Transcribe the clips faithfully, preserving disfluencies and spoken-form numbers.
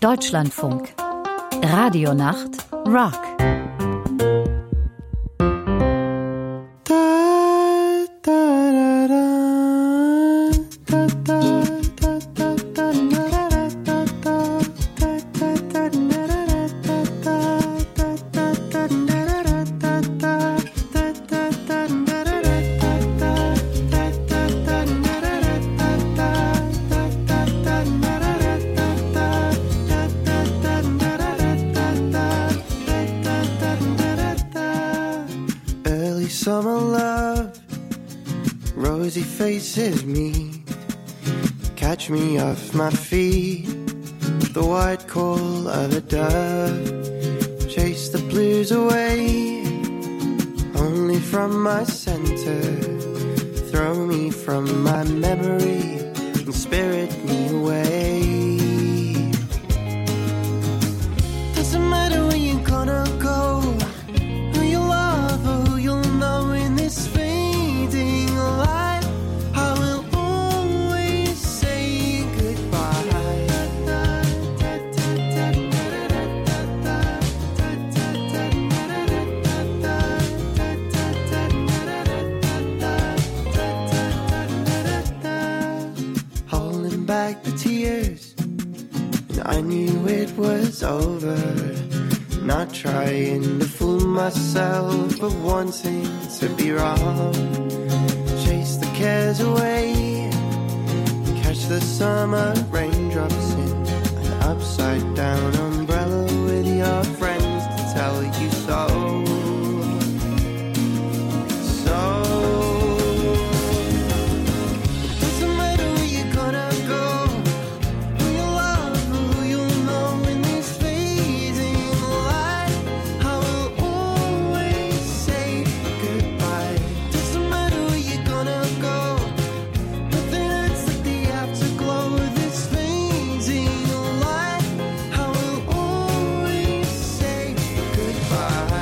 Deutschlandfunk. Radionacht Rock. Summer love, rosy faces me, catch me off my feet, the white call of a dove, chase the blues away, only from my center, throw me from my memory and spirit me away. Doesn't matter where you're gonna go, who you love or who you'll know in this fading light, I will always say goodbye. Holding back the tears, and I knew it was over. Not trying to fool myself, but wanting to be wrong. Chase the cares away, catch the summer raindrops in an upside down umbrella with your friends to tell you so. So doesn't matter where you're gonna go, who you love, who you'll know in this fading light, I will always say goodbye. Doesn't matter where you're gonna go, nothing hurts like the afterglow of this fading light, I will always say goodbye.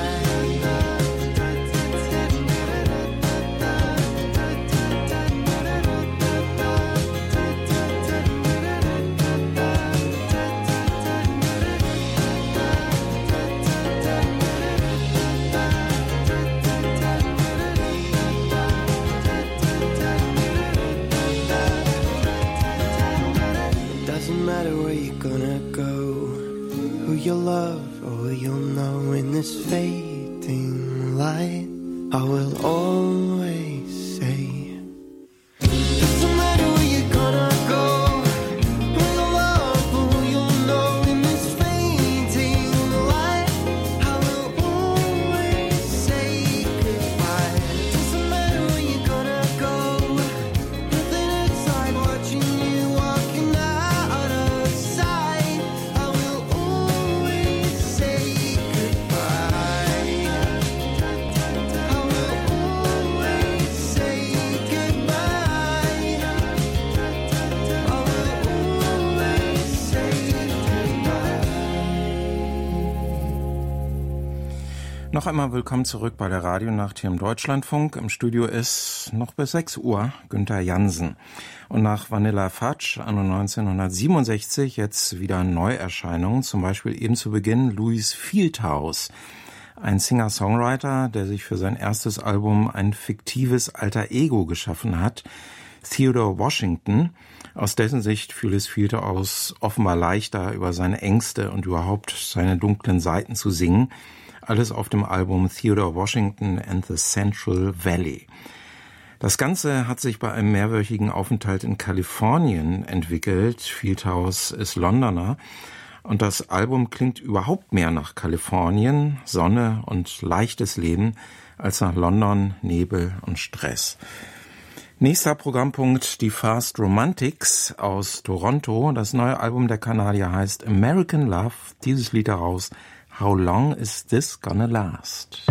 It doesn't matter where you're gonna go, who you'll love or who you'll know in this fading light, I will always say. Doesn't matter where you're gonna go, who you'll love or who you'll know in this fading light, I will always say goodbye. Doesn't matter where you're gonna go, nothing inside watching you walking out of sight, I will always say goodbye. I will always say goodbye. I will always say goodbye. Noch einmal willkommen zurück bei der Radionacht hier im Deutschlandfunk. Im Studio ist noch bis sechs Uhr Günther Jansen. Und nach Vanilla Fudge anno neunzehnhundertsiebenundsechzig jetzt wieder Neuerscheinungen, zum Beispiel eben zu Beginn Louis Fieldhouse, ein Singer-Songwriter, der sich für sein erstes Album ein fiktives Alter Ego geschaffen hat, Theodore Washington, aus dessen Sicht fiel es Fieldhouse offenbar leichter, über seine Ängste und überhaupt seine dunklen Seiten zu singen, alles auf dem Album Theodore Washington and the Central Valley. Das Ganze hat sich bei einem mehrwöchigen Aufenthalt in Kalifornien entwickelt. Fieldhouse ist Londoner und das Album klingt überhaupt mehr nach Kalifornien, Sonne und leichtes Leben, als nach London, Nebel und Stress. Nächster Programmpunkt, die Fast Romantics aus Toronto. Das neue Album der Kanadier heißt American Love. Dieses Lied daraus, How Long Is This Gonna Last?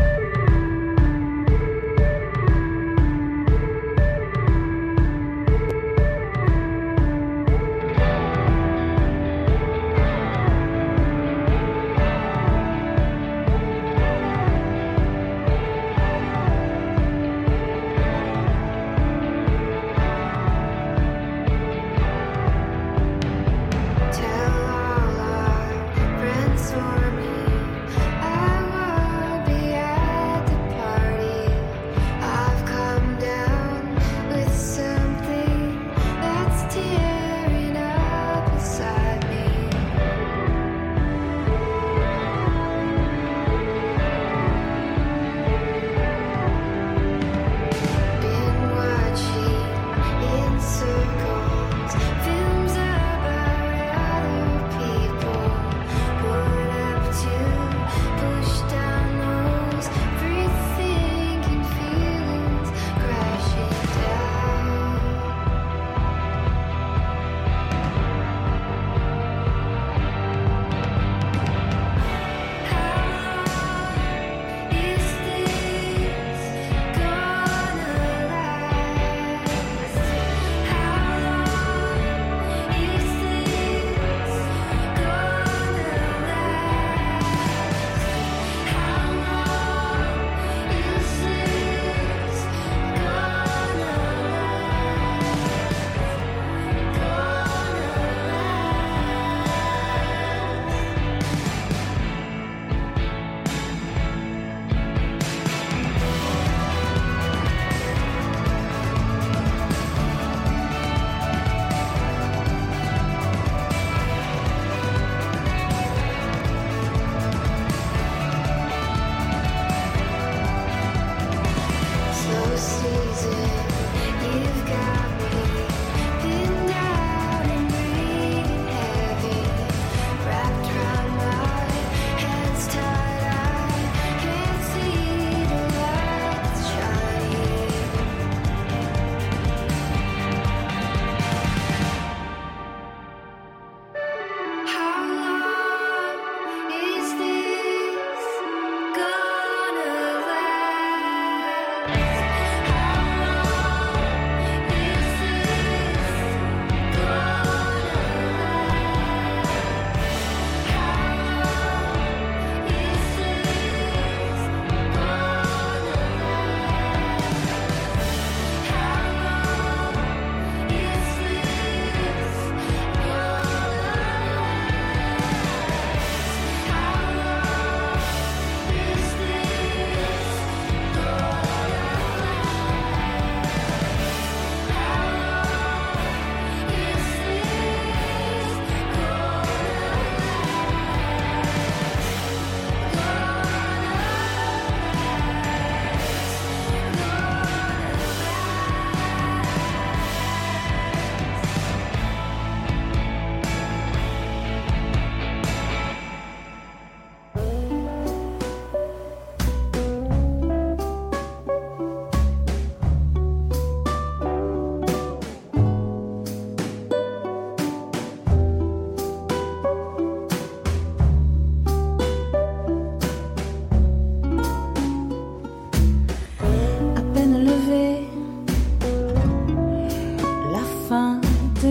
Tell all our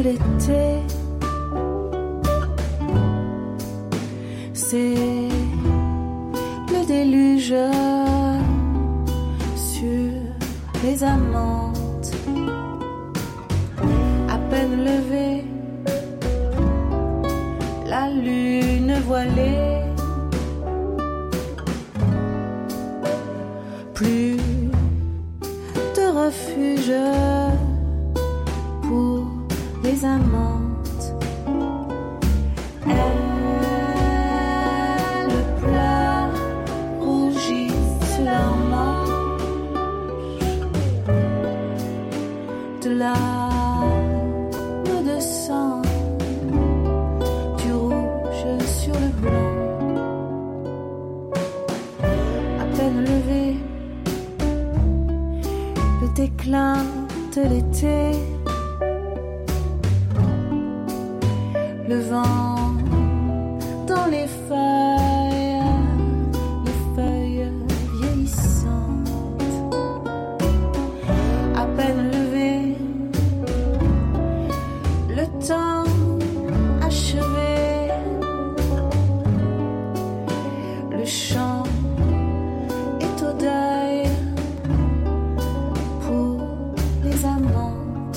l'été. C'est le déluge sur les amantes. À peine levée, la lune voilée. Plus de refuge pour les amantes. Elles pleurent, rougissent leurs manches. De larmes de sang, du rouge sur le blanc. À peine levé, le déclin de l'été. Le vent dans les feuilles, les feuilles vieillissantes. À peine levé, le temps achevé. Le chant est au deuil pour les amants.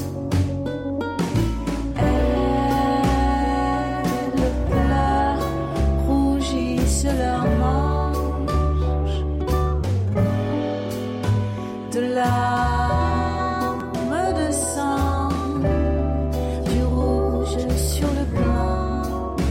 Leurs manches, de larmes de sang, du rouge sur le blanc.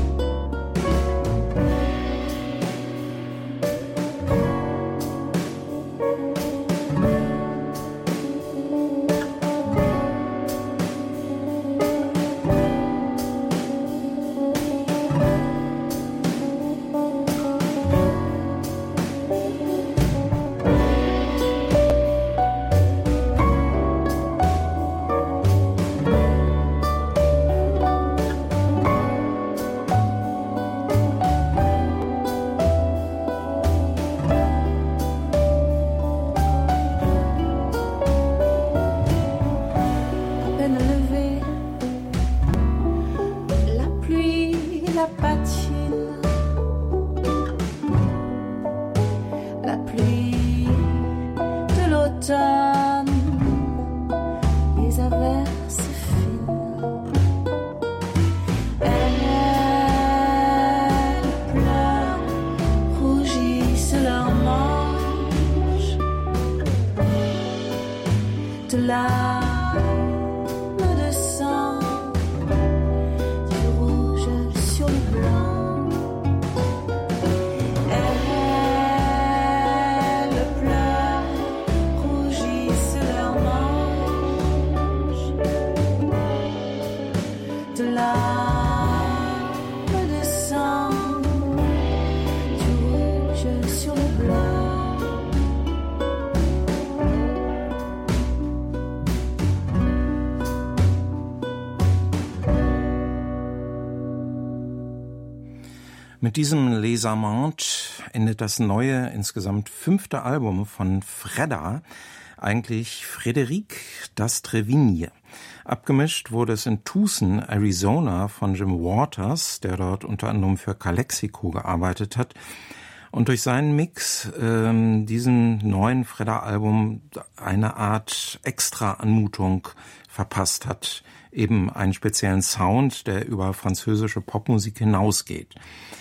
Mit diesem Les Amantes endet das neue, insgesamt fünfte Album von Fredda, eigentlich Frédéric Das Trevigne. Abgemischt wurde es in Tucson, Arizona von Jim Waters, der dort unter anderem für Calexico gearbeitet hat. Und durch seinen Mix ähm, diesem neuen Fredda-Album eine Art Extra-Anmutung verpasst hat. Eben einen speziellen Sound, der über französische Popmusik hinausgeht.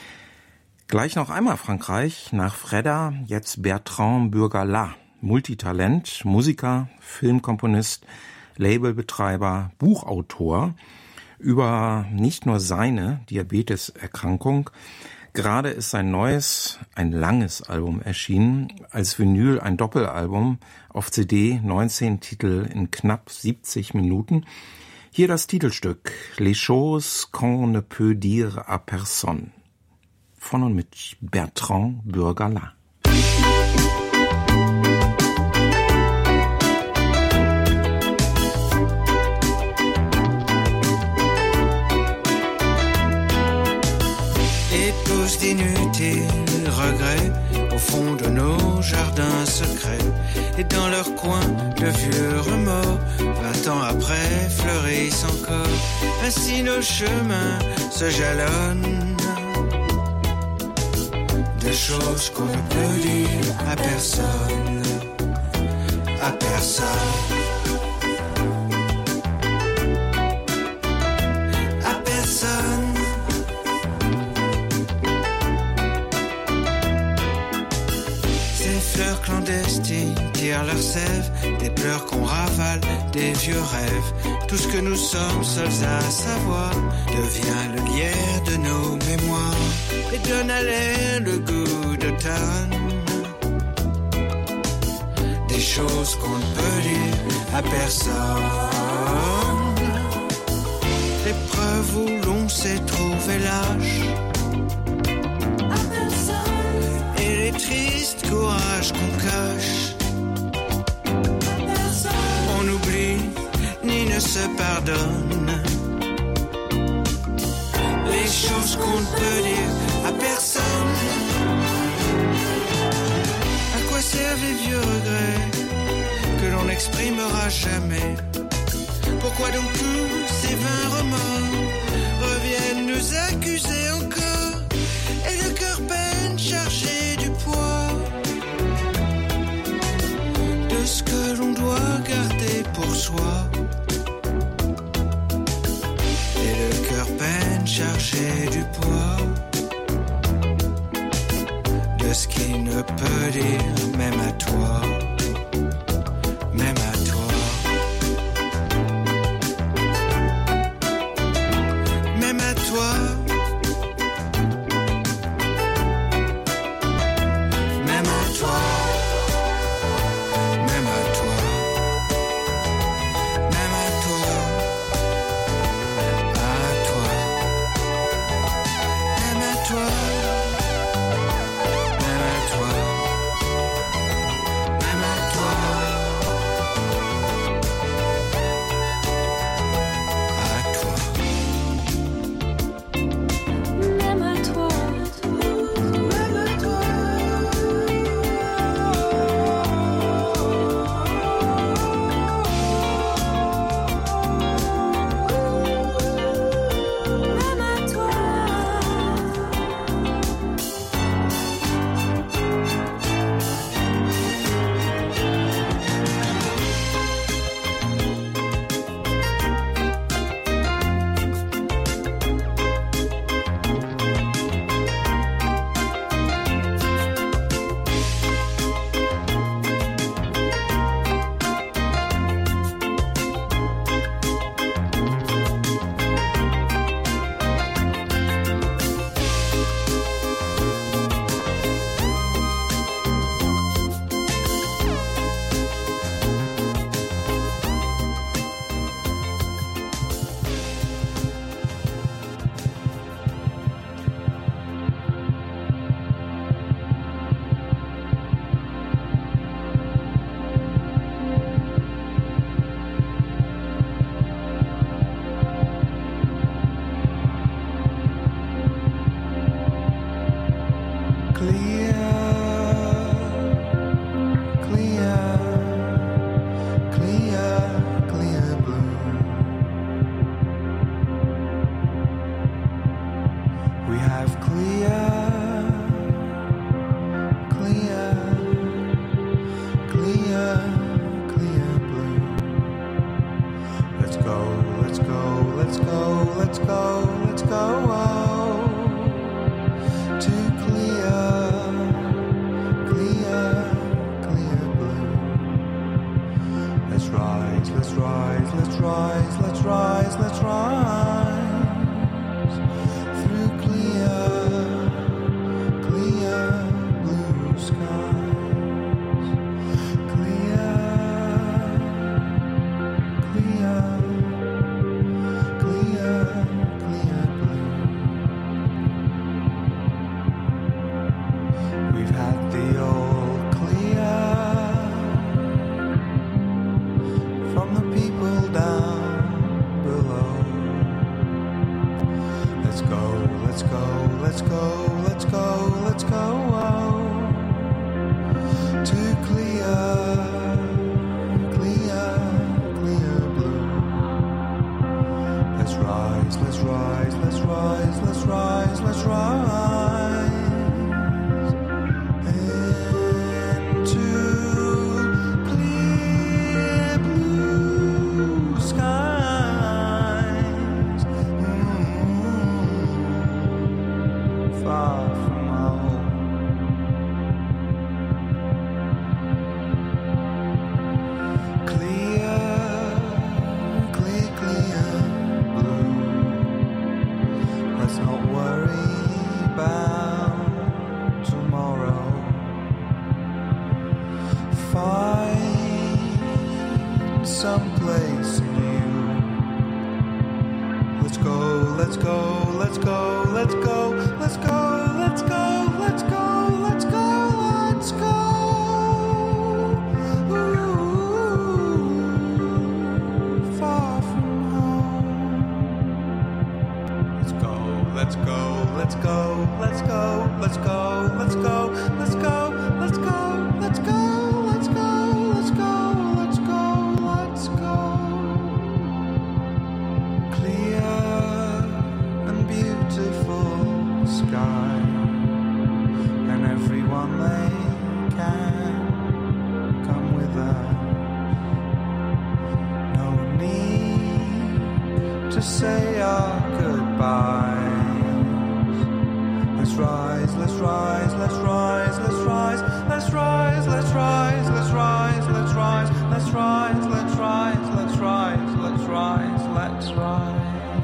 Gleich noch einmal Frankreich, nach Fredda, jetzt Bertrand Burgalat. Multitalent, Musiker, Filmkomponist, Labelbetreiber, Buchautor über nicht nur seine Diabeteserkrankung. Gerade ist sein neues, ein langes Album erschienen, als Vinyl ein Doppelalbum, auf C D neunzehn Titel in knapp siebzig Minuten. Hier das Titelstück Les choses qu'on ne peut dire à personne. Von und mit Bertrand Burgalat. Et tous d'inutiles regrets au fond de nos jardins secrets. Et dans leur coin, le vieux remords va Vingt ans après, fleurissent encore, ainsi nos chemins se jalonnent. De choses qu'on ne peut dire à personne, à personne. À personne. Ces fleurs clandestines tirent leur sève, des pleurs qu'on ravale, des vieux rêves. Tout ce que nous sommes seuls à savoir devient le lierre de nos mémoires et donne à l'air le goût d'automne. Des choses qu'on ne peut dire à personne. L'épreuve où l'on s'est trouvé lâche à personne. Et les tristes courages qu'on cache à personne. On oublie ni ne se pardonne. Les choses qu'on ne peut dire à personne. À quoi servent les vieux regrets que l'on n'exprimera jamais? Pourquoi donc tous ces vains remords reviennent nous accuser encore? Et le cœur peine chargé du poids de ce que l'on doit garder pour soi. Et le cœur peine chargé du poids de ce qu'il ne peut dire même à toi, même à toi. Même à toi. Même à toi. Même à toi. Même à toi. À toi. Même à toi. Même à toi. Même à toi. À toi. Même à toi. Même à toi. Même à toi. Clear, clear, clear, clear blue. We have clear, clear, clear, clear blue. Let's go, let's go, let's go, let's go, let's go. To clear, clear, clear blue. Let's rise, let's rise, let's rise, let's rise, let's rise. Through clear, clear blue skies. Clear, clear, clear, clear blue. We've had the all clear from the people down below. Let's go, let's go, let's go, let's go, let's go. To clear, clear, clear blue. far from home. Clear, clear, clear blue. Let's not worry about tomorrow. Find some place in you. Let's go, let's go, let's go, let's go, let's go, let's go, let's go, let's go, let's go. Ooh, far from home. Let's go, let's go, let's go, let's go, let's go, let's go, let's go, let's go, let's go, let's go, let's go, let's go, let's go. Clear and beautiful sky, and everyone they can come with us. No need to say our goodbyes. Let's rise, let's rise, let's rise, let's rise, let's rise, let's rise, let's rise, let's rise, let's rise, let's rise, let's rise, let's rise, let's rise.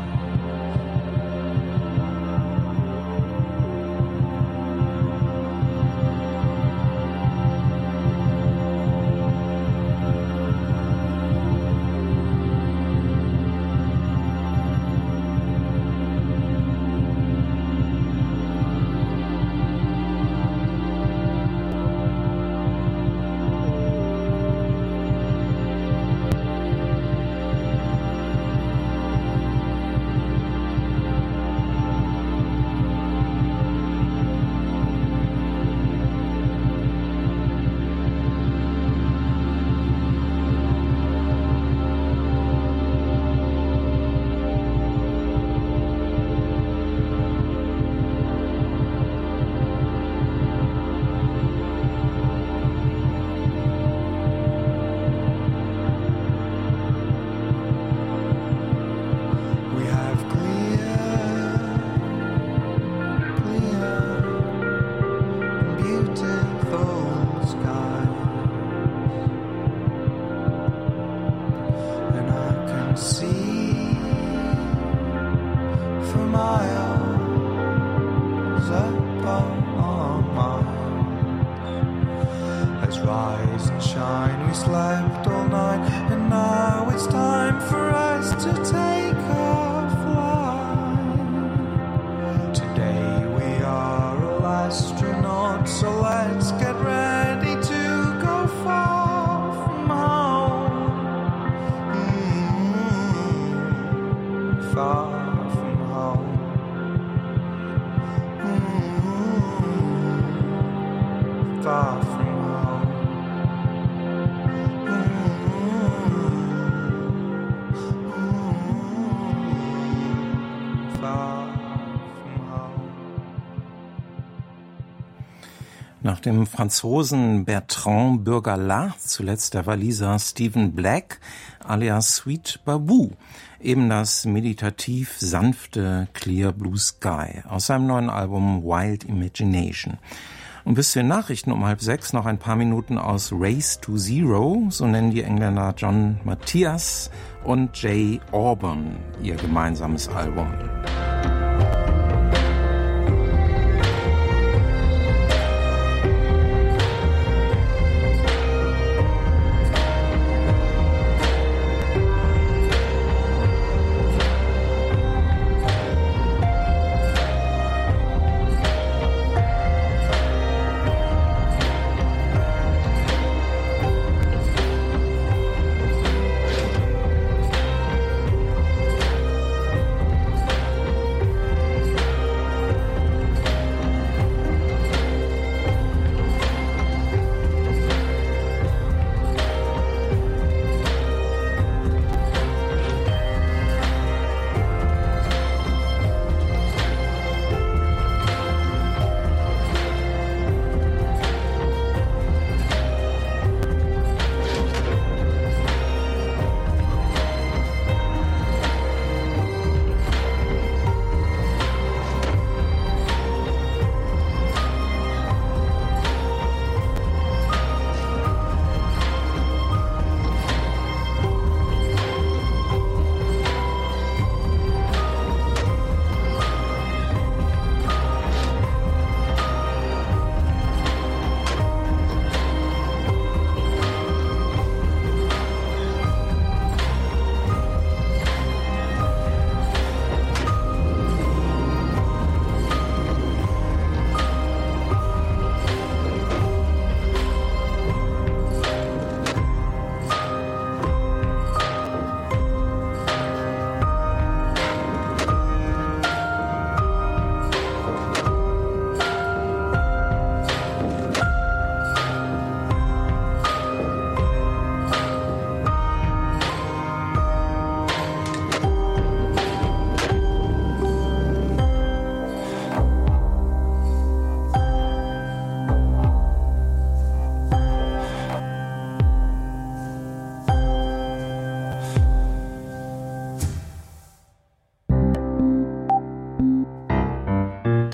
Nach dem Franzosen Bertrand Burgalat, zuletzt der Waliser Stephen Black, alias Sweet Baboo, eben das meditativ sanfte Clear Blue Sky aus seinem neuen Album Wild Imagination. Und bis zu den Nachrichten um halb sechs noch ein paar Minuten aus Race to Zero, so nennen die Engländer John Matthias und Jay Auburn ihr gemeinsames Album.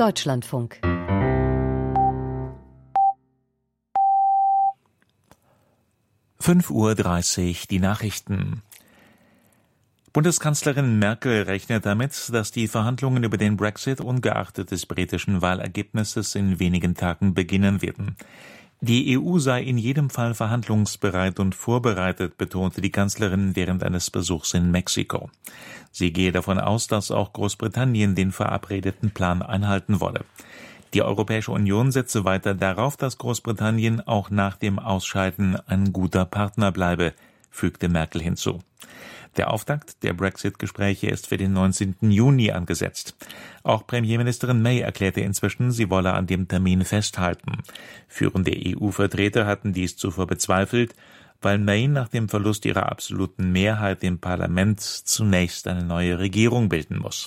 Deutschlandfunk. fünf Uhr dreißig, die Nachrichten. Bundeskanzlerin Merkel rechnet damit, dass die Verhandlungen über den Brexit ungeachtet des britischen Wahlergebnisses in wenigen Tagen beginnen werden. Die E U sei in jedem Fall verhandlungsbereit und vorbereitet, betonte die Kanzlerin während eines Besuchs in Mexiko. Sie gehe davon aus, dass auch Großbritannien den verabredeten Plan einhalten wolle. Die Europäische Union setze weiter darauf, dass Großbritannien auch nach dem Ausscheiden ein guter Partner bleibe, fügte Merkel hinzu. Der Auftakt der Brexit-Gespräche ist für den neunzehnten Juni angesetzt. Auch Premierministerin May erklärte inzwischen, sie wolle an dem Termin festhalten. Führende E U-Vertreter hatten dies zuvor bezweifelt, weil May nach dem Verlust ihrer absoluten Mehrheit im Parlament zunächst eine neue Regierung bilden muss.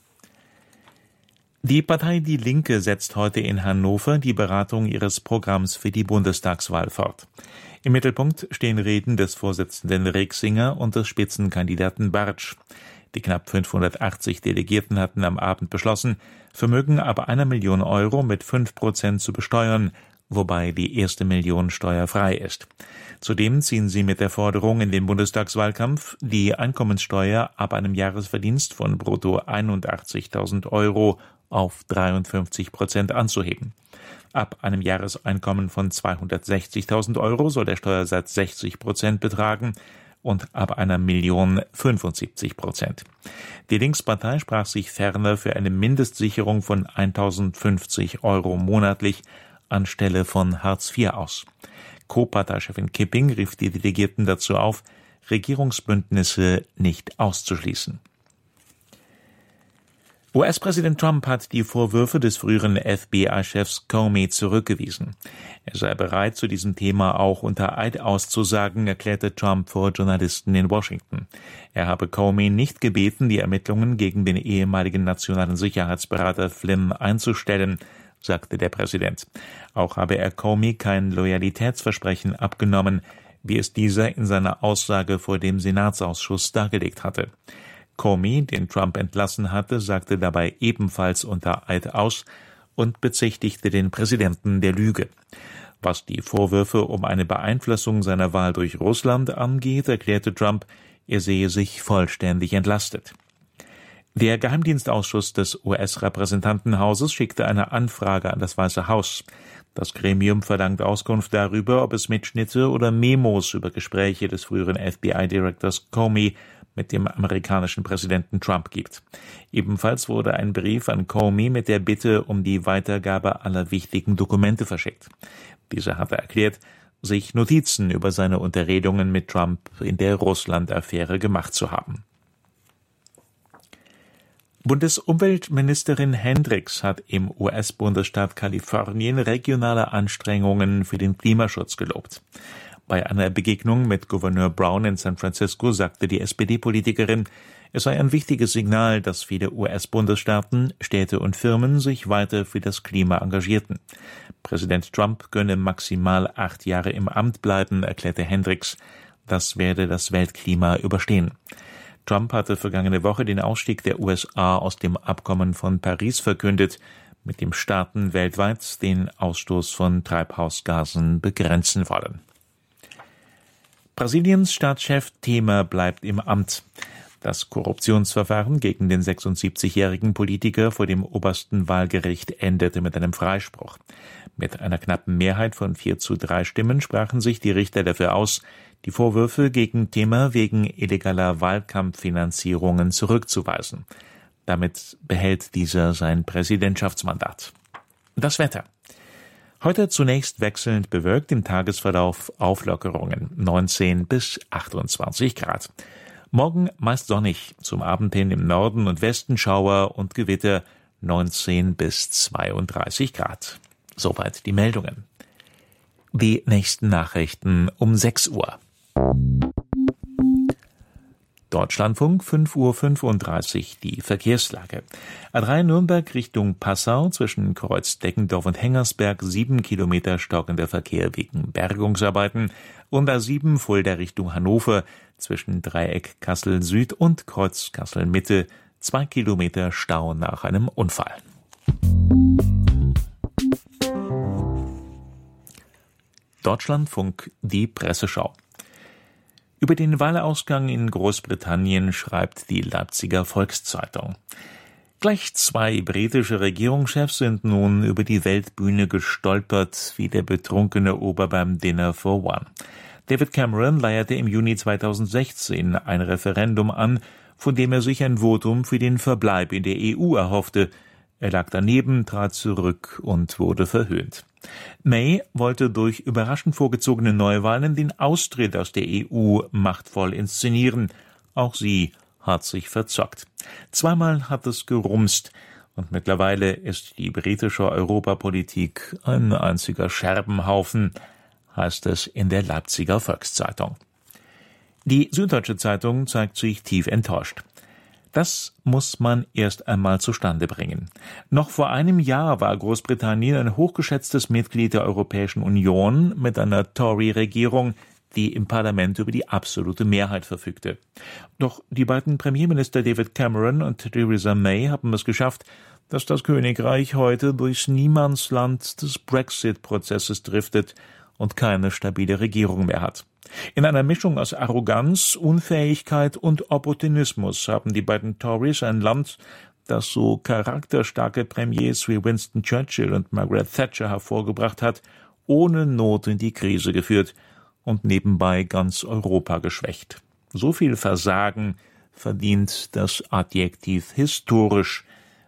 Die Partei Die Linke setzt heute in Hannover die Beratung ihres Programms für die Bundestagswahl fort. Im Mittelpunkt stehen Reden des Vorsitzenden Rixinger und des Spitzenkandidaten Bartsch. Die knapp fünfhundertachtzig Delegierten hatten am Abend beschlossen, Vermögen ab einer Million Euro mit fünf Prozent zu besteuern, wobei die erste Million steuerfrei ist. Zudem ziehen sie mit der Forderung in den Bundestagswahlkampf, die Einkommenssteuer ab einem Jahresverdienst von brutto einundachtzigtausend Euro auf dreiundfünfzig Prozent anzuheben. Ab einem Jahreseinkommen von zweihundertsechzigtausend Euro soll der Steuersatz sechzig Prozent betragen und ab einer Million fünfundsiebzig Prozent. Die Linkspartei sprach sich ferner für eine Mindestsicherung von eintausendfünfzig Euro monatlich anstelle von Hartz vier aus. Co-Parteichefin Kipping rief die Delegierten dazu auf, Regierungsbündnisse nicht auszuschließen. U S-Präsident Trump hat die Vorwürfe des früheren F B I-Chefs Comey zurückgewiesen. Er sei bereit, zu diesem Thema auch unter Eid auszusagen, erklärte Trump vor Journalisten in Washington. Er habe Comey nicht gebeten, die Ermittlungen gegen den ehemaligen nationalen Sicherheitsberater Flynn einzustellen, sagte der Präsident. Auch habe er Comey kein Loyalitätsversprechen abgenommen, wie es dieser in seiner Aussage vor dem Senatsausschuss dargelegt hatte. Comey, den Trump entlassen hatte, sagte dabei ebenfalls unter Eid aus und bezichtigte den Präsidenten der Lüge. Was die Vorwürfe um eine Beeinflussung seiner Wahl durch Russland angeht, erklärte Trump, er sehe sich vollständig entlastet. Der Geheimdienstausschuss des U S-Repräsentantenhauses schickte eine Anfrage an das Weiße Haus. Das Gremium verlangt Auskunft darüber, ob es Mitschnitte oder Memos über Gespräche des früheren F B I-Direktors Comey mit dem amerikanischen Präsidenten Trump gibt. Ebenfalls wurde ein Brief an Comey mit der Bitte um die Weitergabe aller wichtigen Dokumente verschickt. Dieser hatte erklärt, sich Notizen über seine Unterredungen mit Trump in der Russland-Affäre gemacht zu haben. Bundesumweltministerin Hendricks hat im U S-Bundesstaat Kalifornien regionale Anstrengungen für den Klimaschutz gelobt. Bei einer Begegnung mit Gouverneur Brown in San Francisco sagte die S P D-Politikerin, es sei ein wichtiges Signal, dass viele U S-Bundesstaaten, Städte und Firmen sich weiter für das Klima engagierten. Präsident Trump könne maximal acht Jahre im Amt bleiben, erklärte Hendricks. Das werde das Weltklima überstehen. Trump hatte vergangene Woche den Ausstieg der U S A aus dem Abkommen von Paris verkündet, mit dem Staaten weltweit den Ausstoß von Treibhausgasen begrenzen wollen. Brasiliens Staatschef Temer bleibt im Amt. Das Korruptionsverfahren gegen den sechsundsiebzigjährigen Politiker vor dem obersten Wahlgericht endete mit einem Freispruch. Mit einer knappen Mehrheit von vier zu drei Stimmen sprachen sich die Richter dafür aus, die Vorwürfe gegen Temer wegen illegaler Wahlkampffinanzierungen zurückzuweisen. Damit behält dieser sein Präsidentschaftsmandat. Das Wetter. Heute zunächst wechselnd bewölkt, im Tagesverlauf Auflockerungen, neunzehn bis achtundzwanzig Grad. Morgen meist sonnig, zum Abend hin im Norden und Westen Schauer und Gewitter, neunzehn bis zweiunddreißig Grad. Soweit die Meldungen. Die nächsten Nachrichten um sechs Uhr. Deutschlandfunk, fünf Uhr fünfunddreißig, die Verkehrslage. A drei Nürnberg Richtung Passau, zwischen Kreuz Deggendorf und Hengersberg, sieben Kilometer stockender Verkehr wegen Bergungsarbeiten. Und A sieben Fulda Richtung Hannover, zwischen Dreieck Kassel Süd und Kreuz Kassel Mitte, zwei Kilometer Stau nach einem Unfall. Deutschlandfunk, die Presseschau. Über den Wahlausgang in Großbritannien schreibt die Leipziger Volkszeitung. Gleich zwei britische Regierungschefs sind nun über die Weltbühne gestolpert, wie der betrunkene Ober beim Dinner for One. David Cameron leierte im Juni zweitausendsechzehn ein Referendum an, von dem er sich ein Votum für den Verbleib in der E U erhoffte. Er lag daneben, trat zurück und wurde verhöhnt. May wollte durch überraschend vorgezogene Neuwahlen den Austritt aus der E U machtvoll inszenieren. Auch sie hat sich verzockt. Zweimal hat es gerumst und mittlerweile ist die britische Europapolitik ein einziger Scherbenhaufen, heißt es in der Leipziger Volkszeitung. Die Süddeutsche Zeitung zeigt sich tief enttäuscht. Das muss man erst einmal zustande bringen. Noch vor einem Jahr war Großbritannien ein hochgeschätztes Mitglied der Europäischen Union mit einer Tory-Regierung, die im Parlament über die absolute Mehrheit verfügte. Doch die beiden Premierminister David Cameron und Theresa May haben es geschafft, dass das Königreich heute durchs Niemandsland des Brexit-Prozesses driftet und keine stabile Regierung mehr hat. In einer Mischung aus Arroganz, Unfähigkeit und Opportunismus haben die beiden Tories ein Land, das so charakterstarke Premiers wie Winston Churchill und Margaret Thatcher hervorgebracht hat, ohne Not in die Krise geführt und nebenbei ganz Europa geschwächt. So viel Versagen verdient das Adjektiv historisch,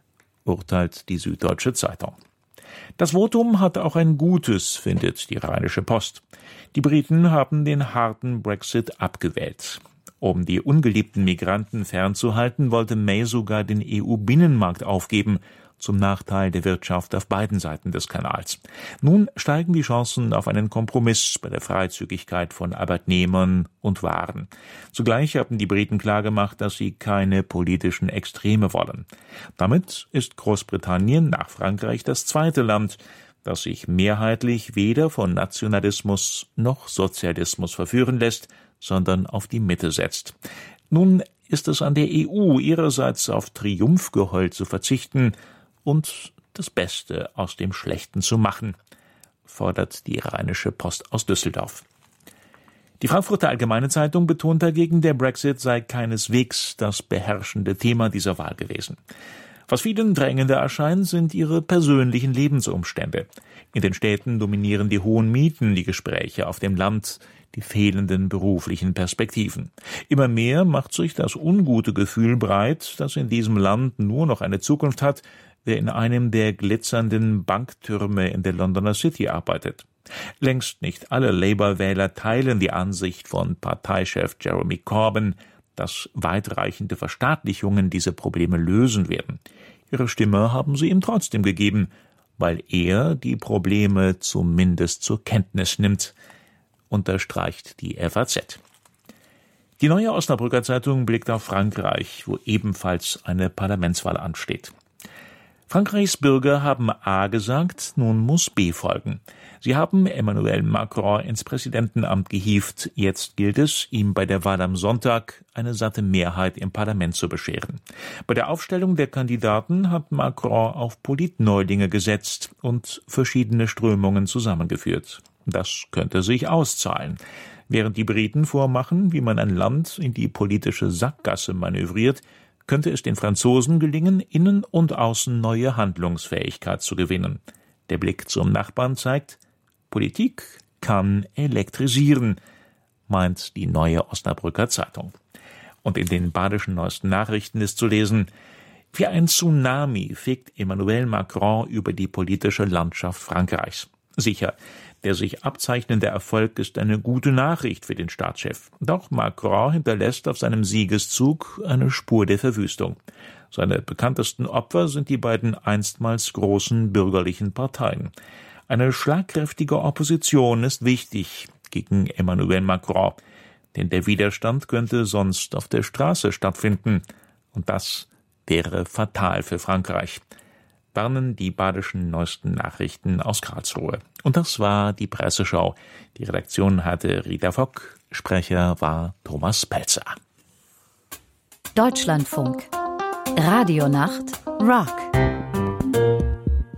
urteilt die Süddeutsche Zeitung. Das Votum hat auch ein Gutes, findet die Rheinische Post. Die Briten haben den harten Brexit abgewählt. Um die ungeliebten Migranten fernzuhalten, wollte May sogar den E U-Binnenmarkt aufgeben, zum Nachteil der Wirtschaft auf beiden Seiten des Kanals. Nun steigen die Chancen auf einen Kompromiss bei der Freizügigkeit von Arbeitnehmern und Waren. Zugleich haben die Briten klargemacht, dass sie keine politischen Extreme wollen. Damit ist Großbritannien nach Frankreich das zweite Land, das sich mehrheitlich weder von Nationalismus noch Sozialismus verführen lässt, sondern auf die Mitte setzt. Nun ist es an der E U ihrerseits auf Triumphgeheul zu verzichten und das Beste aus dem Schlechten zu machen, fordert die Rheinische Post aus Düsseldorf. Die Frankfurter Allgemeine Zeitung betont dagegen, der Brexit sei keineswegs das beherrschende Thema dieser Wahl gewesen. Was vielen drängender erscheint, sind ihre persönlichen Lebensumstände. In den Städten dominieren die hohen Mieten, die Gespräche, auf dem Land die fehlenden beruflichen Perspektiven. Immer mehr macht sich das ungute Gefühl breit, dass in diesem Land nur noch eine Zukunft hat, wer in einem der glitzernden Banktürme in der Londoner City arbeitet. Längst nicht alle Labour-Wähler teilen die Ansicht von Parteichef Jeremy Corbyn, dass weitreichende Verstaatlichungen diese Probleme lösen werden. Ihre Stimme haben sie ihm trotzdem gegeben, weil er die Probleme zumindest zur Kenntnis nimmt, unterstreicht die F A Z. Die Neue Osnabrücker Zeitung blickt auf Frankreich, wo ebenfalls eine Parlamentswahl ansteht. Frankreichs Bürger haben A gesagt, nun muss B folgen. Sie haben Emmanuel Macron ins Präsidentenamt gehievt. Jetzt gilt es, ihm bei der Wahl am Sonntag eine satte Mehrheit im Parlament zu bescheren. Bei der Aufstellung der Kandidaten hat Macron auf Politneulinge gesetzt und verschiedene Strömungen zusammengeführt. Das könnte sich auszahlen. Während die Briten vormachen, wie man ein Land in die politische Sackgasse manövriert, könnte es den Franzosen gelingen, innen und außen neue Handlungsfähigkeit zu gewinnen. Der Blick zum Nachbarn zeigt, Politik kann elektrisieren, meint die Neue Osnabrücker Zeitung. Und in den badischen neuesten Nachrichten ist zu lesen, wie ein Tsunami fegt Emmanuel Macron über die politische Landschaft Frankreichs. Sicher, der sich abzeichnende Erfolg ist eine gute Nachricht für den Staatschef. Doch Macron hinterlässt auf seinem Siegeszug eine Spur der Verwüstung. Seine bekanntesten Opfer sind die beiden einstmals großen bürgerlichen Parteien. Eine schlagkräftige Opposition ist wichtig gegen Emmanuel Macron, denn der Widerstand könnte sonst auf der Straße stattfinden. Und das wäre fatal für Frankreich, warnen die badischen neuesten Nachrichten aus Karlsruhe. Und das war die Presseschau. Die Redaktion hatte Rita Fock, Sprecher war Thomas Pelzer. Deutschlandfunk. Radionacht Rock.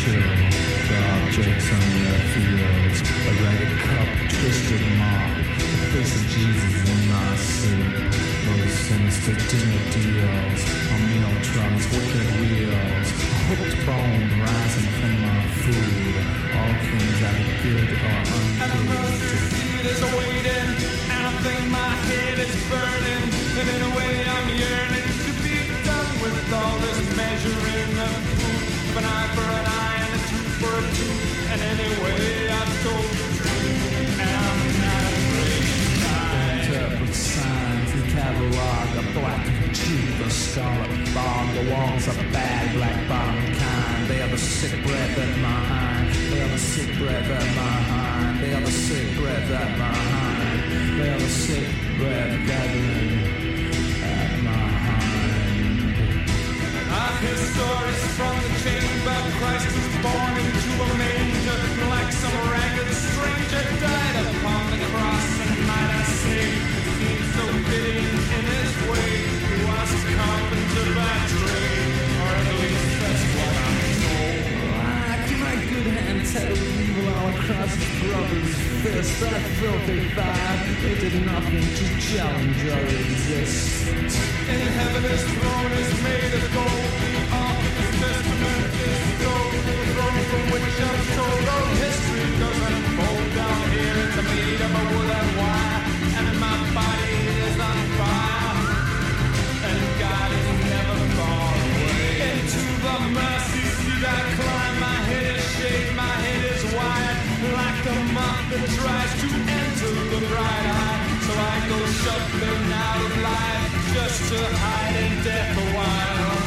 chill. The objects on their fields, a ragged cup, twisted mop, the face of Jesus in my soup. Those sinister dinner deals on meal trucks, wicked wheels, a hooked bone rising from my food. All things that are good or ungood. Is waiting, and I think my head is burning, and in a way I'm yearning to be done with all this measuring of food. An eye for an eye and a tooth for a tooth, and anyway I've told the truth, and I'm not afraid to die. Interpret signs, the catalog, a black tooth, a scarlet fog, the walls are bad, black bottom kind. They are the sick breath at my hind. They are the sick breath at my hind. They are the sick breath at my hind. They are the sick breath gathering at my hind. I hear stories from the chamber. Christ was born into a manger, like some ragged stranger died upon the cross. And might I say, it seems so fitting in his way. He was a carpenter by trade, or at least that's what I'm told. My good hand settled evil all across his brother's fist. That filthy five, they did nothing to challenge or resist. In heaven his throne is made of gold. The ark of his testament is gold. The throne from which I'm told all history doesn't unfold down here. It's made of a wood and wire, and my body is on fire. And God is never far away. Into the mercy seat I climb. My head is shaved, my head is wide, like a moth that tries to enter the bright eye. So I go shuffling out of life, just to hide in death a while.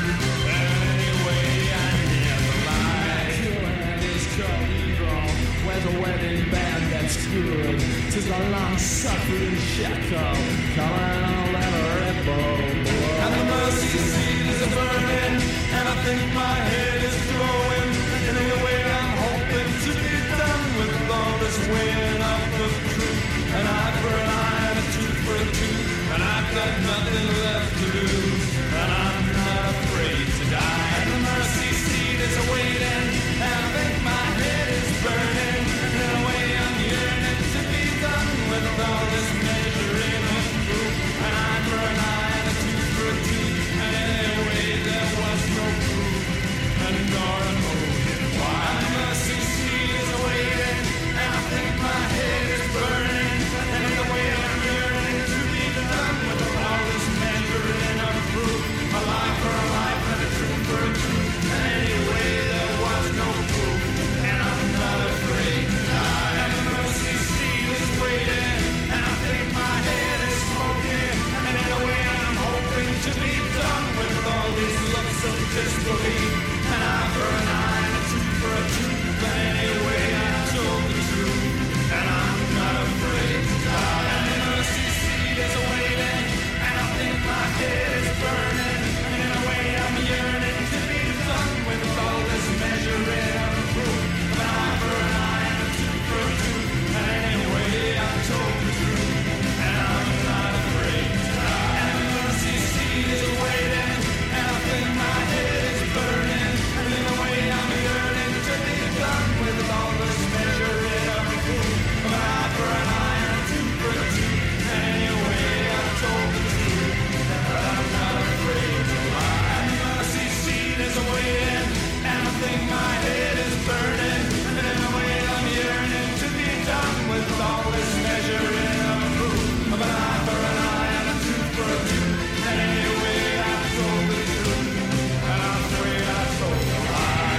Anyway, I never lie. Killing is called evil. Where's a wedding band that's good? Tis a long-suffering shackle, calling all that rebel blood. And the mercy seat is a burning, and I think my head is glowing. And in a way I'm hoping to be done with all this weighing up of truth. An eye for an eye and a tooth for a tooth, and I've got nothing left to lose, and I'm not afraid to die. And the mercy seat is waiting, and I think my head is burning. And in a way I'm yearning to be done with all this measuring of proof. An eye for an eye and a tooth for a tooth, and anyway there was no proof, and nor a motive why. And the mercy seat is waiting, and I think my head is burning. And in the way I'm yearning to be done with all this measuring of proof. A lie for a life and a truth for a truth. And anyway, there was no proof, and I'm not afraid to die. And the mercy seat is waiting, and I think my head is smoking. And in a way I'm hoping to be done with all these looks of disbelief. An eye for an eye and a tooth for a tooth. But anyway, I told the truth, and I'm not afraid to die. And the mercy seat is waiting, and I think my head is burning. And in a way I'm yearning to be done with all this measuring of proof. An eye for an eye and a tooth for a tooth. And anyway I told the truth, and I'm not afraid to die. And the mercy seat is waiting, and I think my head is burning. And in a way I'm yearning to be done with all this measuring of proof. An eye for an eye and a tooth for a tooth. And anyway I told the truth, but I'm not afraid to lie. And the mercy seat is waiting, and I think my head is burning. And in a way I'm yearning to be done with all this measuring of proof. Of an eye for an eye and a tooth for a tooth. And anyway I told the truth, and I'm afraid I told a lie.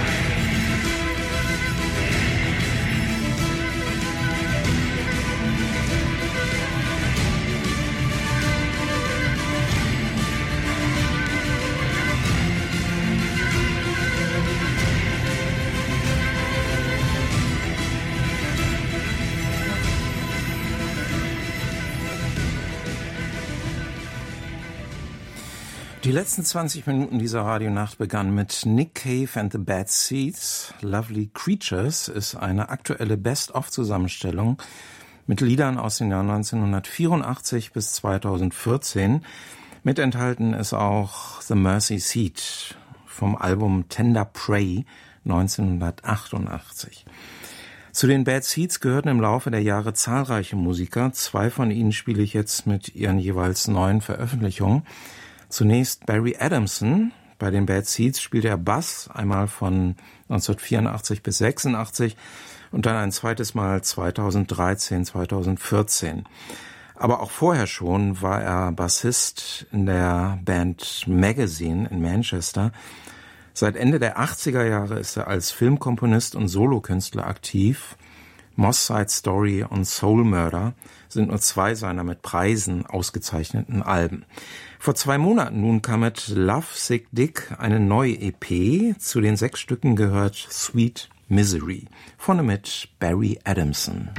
Die letzten zwanzig Minuten dieser Radionacht begannen mit Nick Cave and the Bad Seeds. Lovely Creatures ist eine aktuelle Best-of-Zusammenstellung mit Liedern aus den Jahren neunzehnhundertvierundachtzig bis zweitausendvierzehn. Mit enthalten ist auch The Mercy Seat vom Album Tender Prey neunzehnhundertachtundachtzig. Zu den Bad Seeds gehörten im Laufe der Jahre zahlreiche Musiker. Zwei von ihnen spiele ich jetzt mit ihren jeweils neuen Veröffentlichungen. Zunächst Barry Adamson. Bei den Bad Seeds spielte er Bass, einmal von neunzehnhundertvierundachtzig bis sechsundachtzig und dann ein zweites Mal zweitausenddreizehn, zweitausendvierzehn. Aber auch vorher schon war er Bassist in der Band Magazine in Manchester. Seit Ende der achtziger Jahre ist er als Filmkomponist und Solokünstler aktiv. Moss Side Story und Soul Murder sind nur zwei seiner mit Preisen ausgezeichneten Alben. Vor zwei Monaten nun kam mit Love Sick Dick eine neue E P. Zu den sechs Stücken gehört Sweet Misery. Vorne mit Barry Adamson.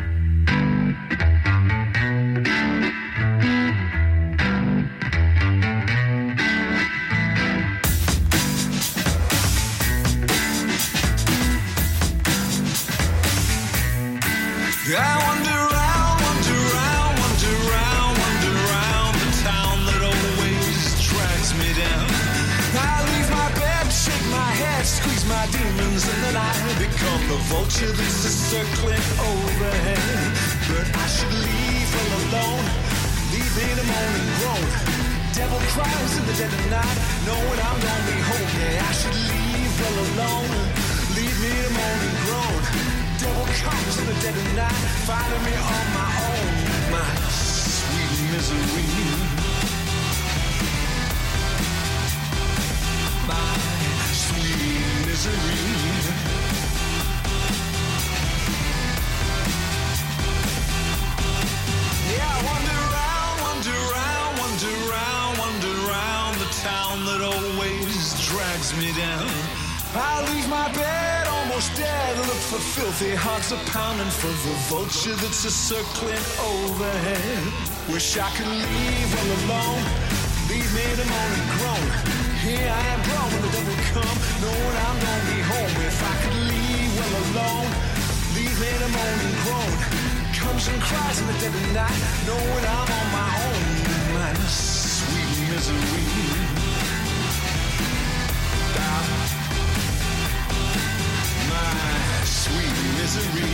I wander around, wander around, wander around, wander around the town that always drags me down. I leave my bed, shake my head, squeeze my demons, and then I become the vulture that's circling overhead. But I should leave well alone, leave in the morning groan. Devil cries in the dead of night, knowing I'm gonna be home. Yeah, I should leave well alone, leave me in the morning groan. Devil comes in the dead of night, finding me on my own, my sweet misery. My sweet misery. Yeah, I wander around, wander around, wander around, wander around the town that always drags me down. I leave my bed almost dead, look for filthy hearts a pounding for the vulture that's a circling overhead. Wish I could leave well alone, leave me in the morning groan. Here I am grown when the devil come, knowing I'm gonna be home. If I could leave well alone, leave me in the morning groan. Comes and cries in the dead of night, knowing I'm on my own. My sweet misery. My sweet misery.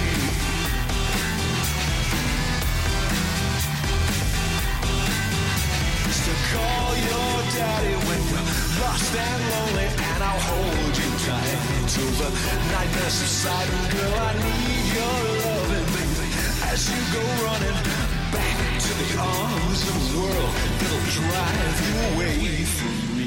So call your daddy when you're lost and lonely, and I'll hold you tight till the nightmare subsides. Girl, I need your loving, baby, as you go running back to the arms of the world that'll drive you away from me.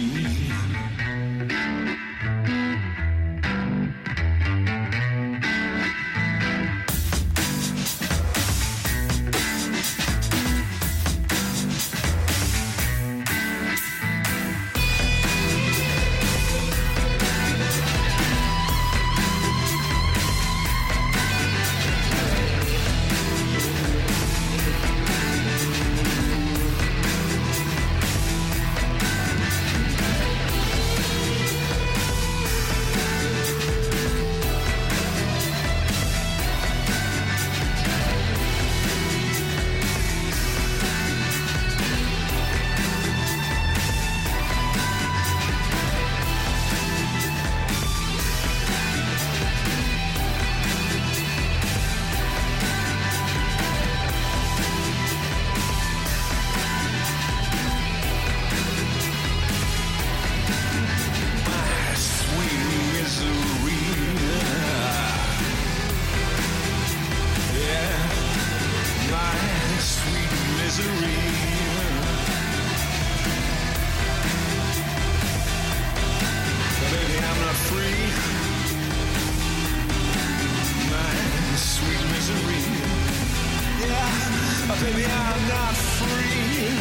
Baby, I'm not free.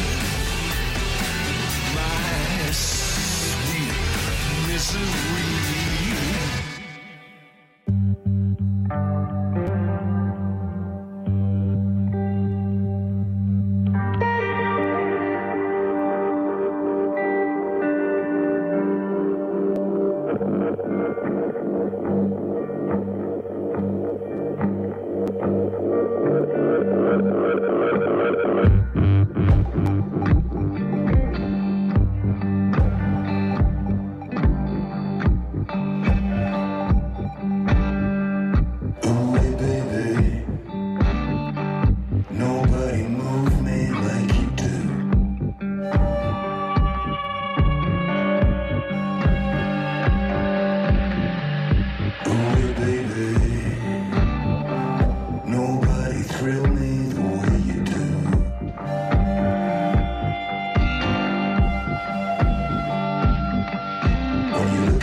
My sweet misery.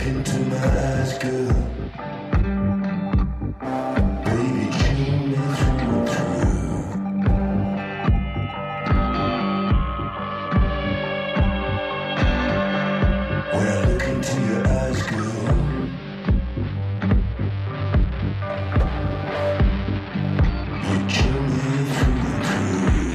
into my eyes, girl. Baby, chill me through and through. When I look into your eyes, girl, you chill me through and through.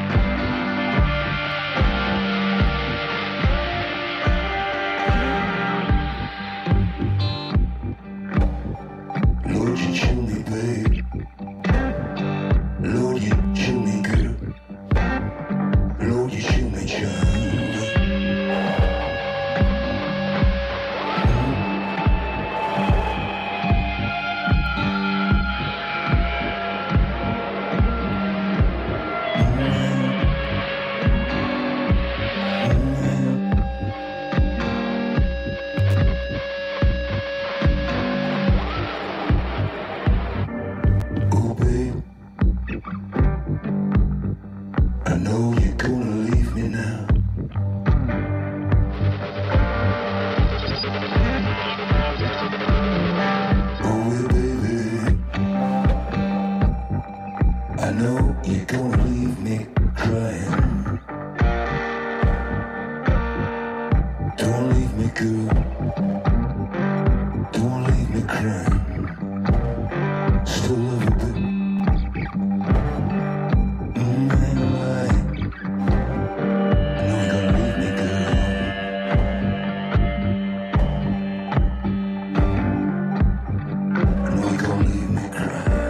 Lord, you chill me, babe. Lord, you chill me, girl. Lord, you chill me, child. Oh, babe, I know you're gonna leave me now. Oh, well, baby, I know you're gonna leave me crying. Don't leave me, girl. Don't leave me crying. Still love you, babe. Mm, I ain't gonna lie. I know you're gonna leave me, girl. I know you're gonna leave me crying.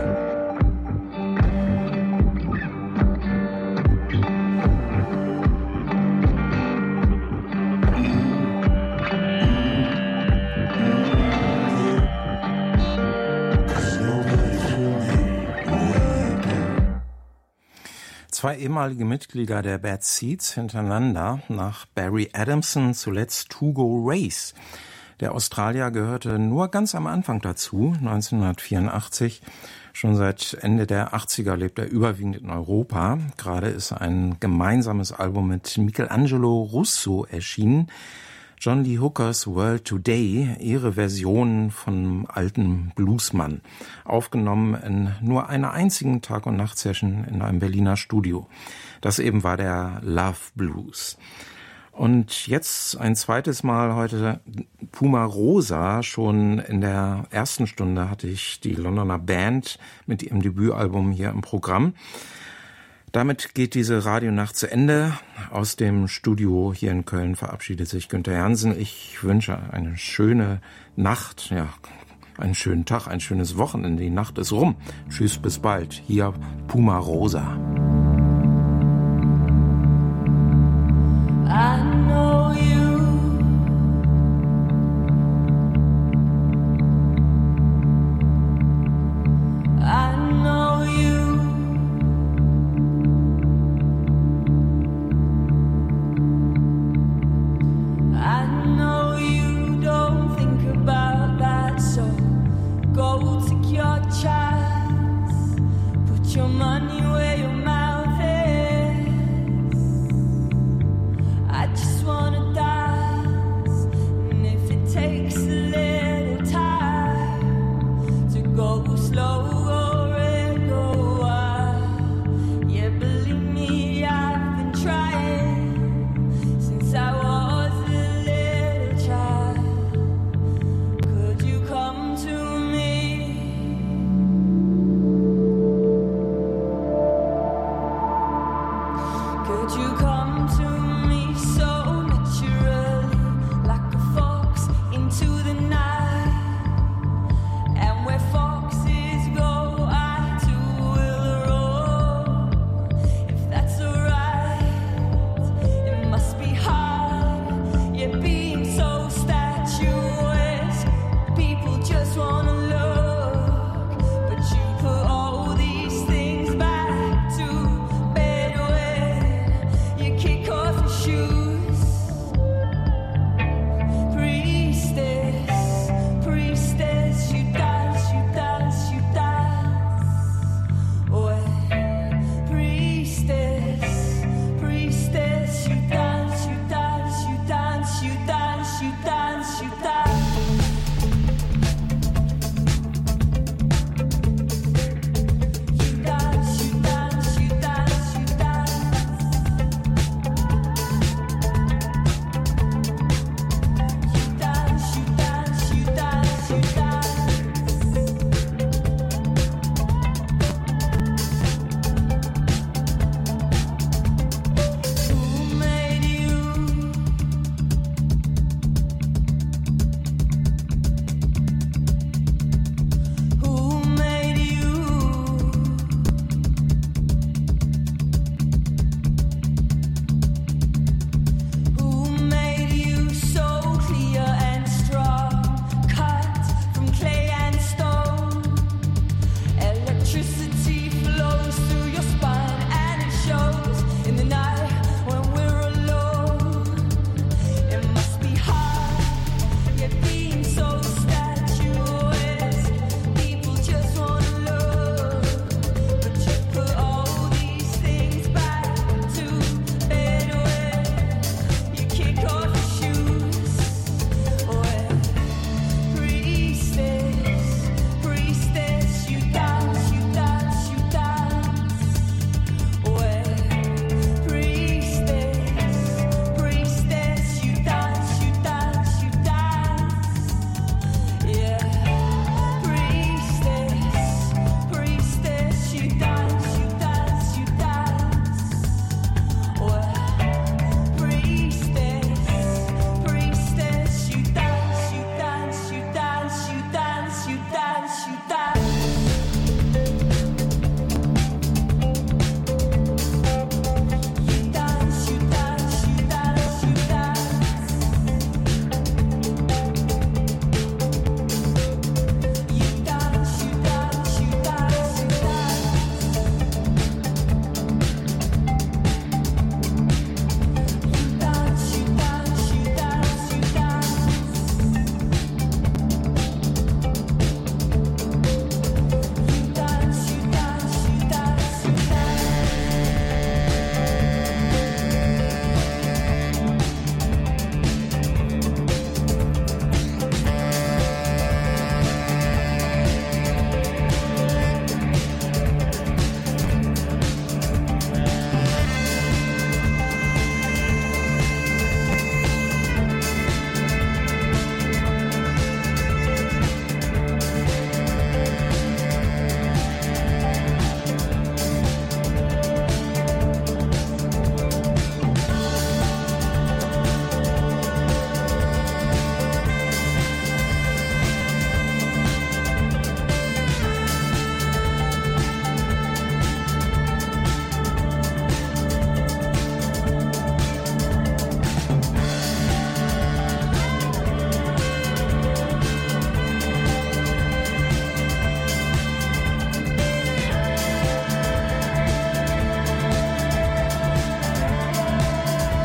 Cause nobody threw me away, babe. Zwei ehemalige Mitglieder der Bad Seeds hintereinander, nach Barry Adamson zuletzt Hugo Race. Der Australier gehörte nur ganz am Anfang dazu, neunzehnhundertvierundachtzig. Schon seit Ende der achtziger lebt er überwiegend in Europa. Gerade ist ein gemeinsames Album mit Michelangelo Russo erschienen. John Lee Hookers World Today, ihre Version von alten Bluesmann, aufgenommen in nur einer einzigen Tag- und Nacht-Session in einem Berliner Studio. Das eben war der Love Blues. Und jetzt ein zweites Mal heute Puma Rosa. Schon in der ersten Stunde hatte ich die Londoner Band mit ihrem Debütalbum hier im Programm. Damit geht diese Radionacht zu Ende. Aus dem Studio hier in Köln verabschiedet sich Günther Jansen. Ich wünsche eine schöne Nacht, ja, einen schönen Tag, ein schönes Wochenende. Die Nacht ist rum. Tschüss, bis bald. Hier Puma Rosa.